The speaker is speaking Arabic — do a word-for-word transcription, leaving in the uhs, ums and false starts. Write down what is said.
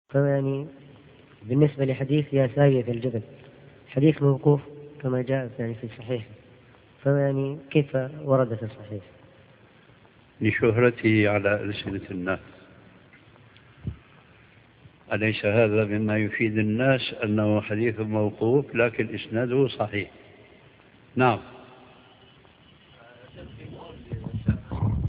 فيعني بالنسبة لحديث يا سايد الجبل، حديث موقوف كما جاء يعني في الصحيح، فيعني كيف ورد في الصحيح؟ لشهرته على ألسنة الناس. أليس هذا مما يفيد الناس أنه حديث موقوف لكن إسناده صحيح؟ نعم.